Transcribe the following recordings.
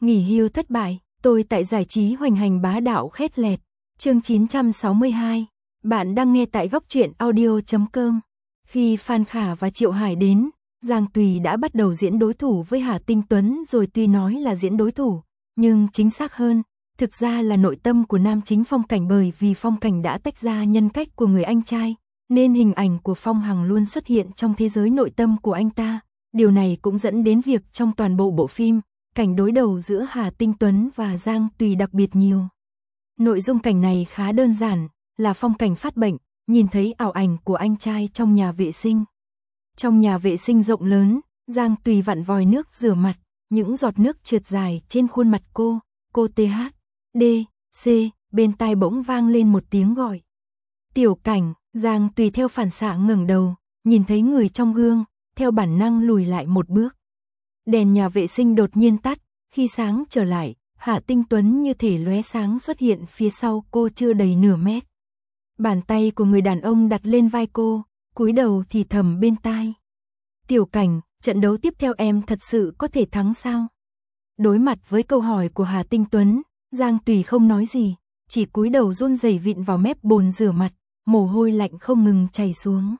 Nghỉ hưu thất bại, tôi tại giải trí hoành hành bá đạo khét lẹt. Chương 962. Bạn đang nghe tại góc truyện audio.com. Khi Phan Khả và Triệu Hải đến, Giang Tùy đã bắt đầu diễn đối thủ với Hà Tinh Tuấn rồi. Tuy nói là diễn đối thủ, nhưng chính xác hơn, thực ra là nội tâm của nam chính Phong Cảnh, bởi vì Phong Cảnh đã tách ra nhân cách của người anh trai, nên hình ảnh của Phong Hằng luôn xuất hiện trong thế giới nội tâm của anh ta. Điều này cũng dẫn đến việc trong toàn bộ bộ phim, cảnh đối đầu giữa Hà Tinh Tuấn và Giang Tùy đặc biệt nhiều. Nội dung cảnh này khá đơn giản, là Phong Cảnh phát bệnh, nhìn thấy ảo ảnh của anh trai trong nhà vệ sinh. Trong nhà vệ sinh rộng lớn, Giang Tùy vặn vòi nước rửa mặt, những giọt nước trượt dài trên khuôn mặt cô THDC, bên tai bỗng vang lên một tiếng gọi. Tiểu Cảnh. Giang Tùy theo phản xạ ngẩng đầu, nhìn thấy người trong gương, theo bản năng lùi lại một bước. Đèn nhà vệ sinh đột nhiên tắt, khi sáng trở lại, Hạ Tinh Tuấn như thể lóe sáng xuất hiện phía sau cô chưa đầy nửa mét. Bàn tay của người đàn ông đặt lên vai cô, cúi đầu thì thầm bên tai. Tiểu Cảnh, trận đấu tiếp theo em thật sự có thể thắng sao? Đối mặt với câu hỏi của Hà Tinh Tuấn, Giang Tùy không nói gì, chỉ cúi đầu run rẩy vịn vào mép bồn rửa mặt, mồ hôi lạnh không ngừng chảy xuống.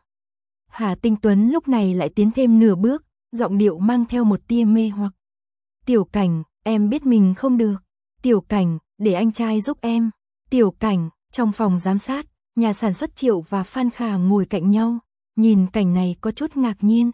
Hà Tinh Tuấn lúc này lại tiến thêm nửa bước, giọng điệu mang theo một tia mê hoặc. Tiểu Cảnh, em biết mình không được. Tiểu Cảnh, để anh trai giúp em. Tiểu Cảnh. Trong phòng giám sát, nhà sản xuất Triệu và Phan Khả ngồi cạnh nhau, nhìn cảnh này có chút ngạc nhiên.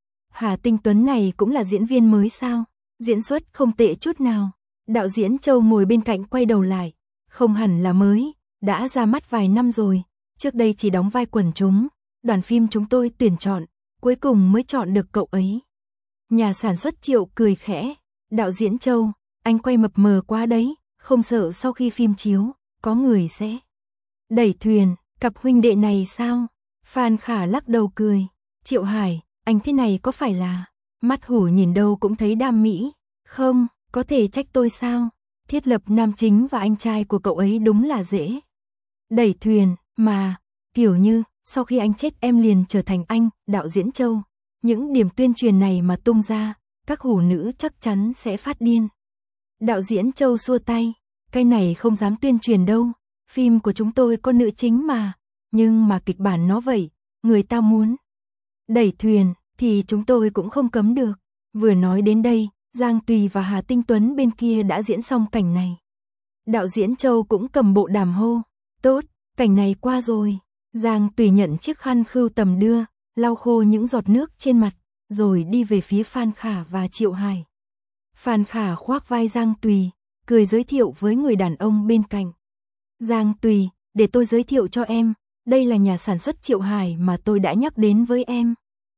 Hà Tinh Tuấn này cũng là diễn viên mới sao? Diễn xuất không tệ chút nào. Đạo diễn Châu ngồi bên cạnh quay đầu lại. Không hẳn là mới, đã ra mắt vài năm rồi. Trước đây chỉ đóng vai quần chúng, đoàn phim chúng tôi tuyển chọn, cuối cùng mới chọn được cậu ấy. Nhà sản xuất Triệu cười khẽ. Đạo diễn Châu, anh quay mập mờ quá đấy, không sợ sau khi phim chiếu, có người sẽ đẩy thuyền, cặp huynh đệ này sao? Phan Khả lắc đầu cười. Triệu Hải, anh thế này có phải là mắt hủ nhìn đâu cũng thấy đam mỹ? Không, có thể trách tôi sao? Thiết lập nam chính và anh trai của cậu ấy đúng là dễ đẩy thuyền, mà kiểu như sau khi anh chết em liền trở thành anh. Đạo diễn Châu, những điểm tuyên truyền này mà tung ra, các hủ nữ chắc chắn sẽ phát điên. Đạo diễn Châu xua tay, cái này không dám tuyên truyền đâu, phim của chúng tôi có nữ chính mà, nhưng mà kịch bản nó vậy, người ta muốn đẩy thuyền thì chúng tôi cũng không cấm được. Vừa nói đến đây, Giang Tùy và Hà Tinh Tuấn bên kia đã diễn xong cảnh này. Đạo diễn Châu cũng cầm bộ đàm hô, tốt, cảnh này qua rồi. Giang Tùy nhận chiếc khăn khưu tầm đưa, lau khô những giọt nước trên mặt, rồi đi về phía Phan Khả và Triệu Hải. Phan Khả khoác vai Giang Tùy, cười giới thiệu với người đàn ông bên cạnh. Giang Tùy, để tôi giới thiệu cho em, đây là nhà sản xuất Triệu Hải mà tôi đã nhắc đến với em.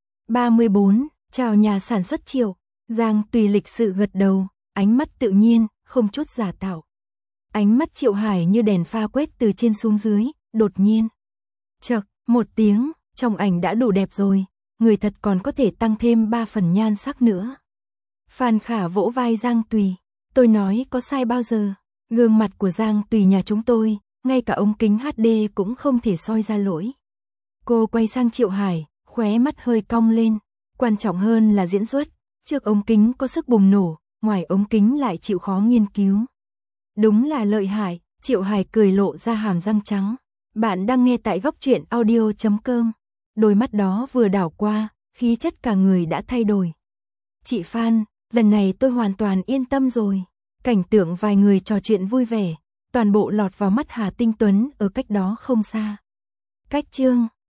34, chào nhà sản xuất Triệu. Giang Tùy lịch sự gật đầu, ánh mắt tự nhiên, không chút giả tạo. Ánh mắt Triệu Hải như đèn pha quét từ trên xuống dưới, đột nhiên. Chậc, một tiếng, trong ảnh đã đủ đẹp rồi, người thật còn có thể tăng thêm 3 phần nhan sắc nữa. Phan Khả vỗ vai Giang Tùy, tôi nói có sai bao giờ? Gương mặt của Giang Tùy nhà chúng tôi, ngay cả ống kính HD cũng không thể soi ra lỗi. Cô quay sang Triệu Hải, khóe mắt hơi cong lên, quan trọng hơn là diễn xuất, trước ống kính có sức bùng nổ, ngoài ống kính lại chịu khó nghiên cứu. Đúng là lợi hại, Triệu Hải cười lộ ra hàm răng trắng. Bạn đang nghe tại góc truyện audio.com. Đôi mắt đó vừa đảo qua, khí chất cả người đã thay đổi. Chị Phan, lần này tôi hoàn toàn yên tâm rồi. Cảnh tượng vài người trò chuyện vui vẻ, toàn bộ lọt vào mắt Hà Tinh Tuấn ở cách đó không xa. Cách chương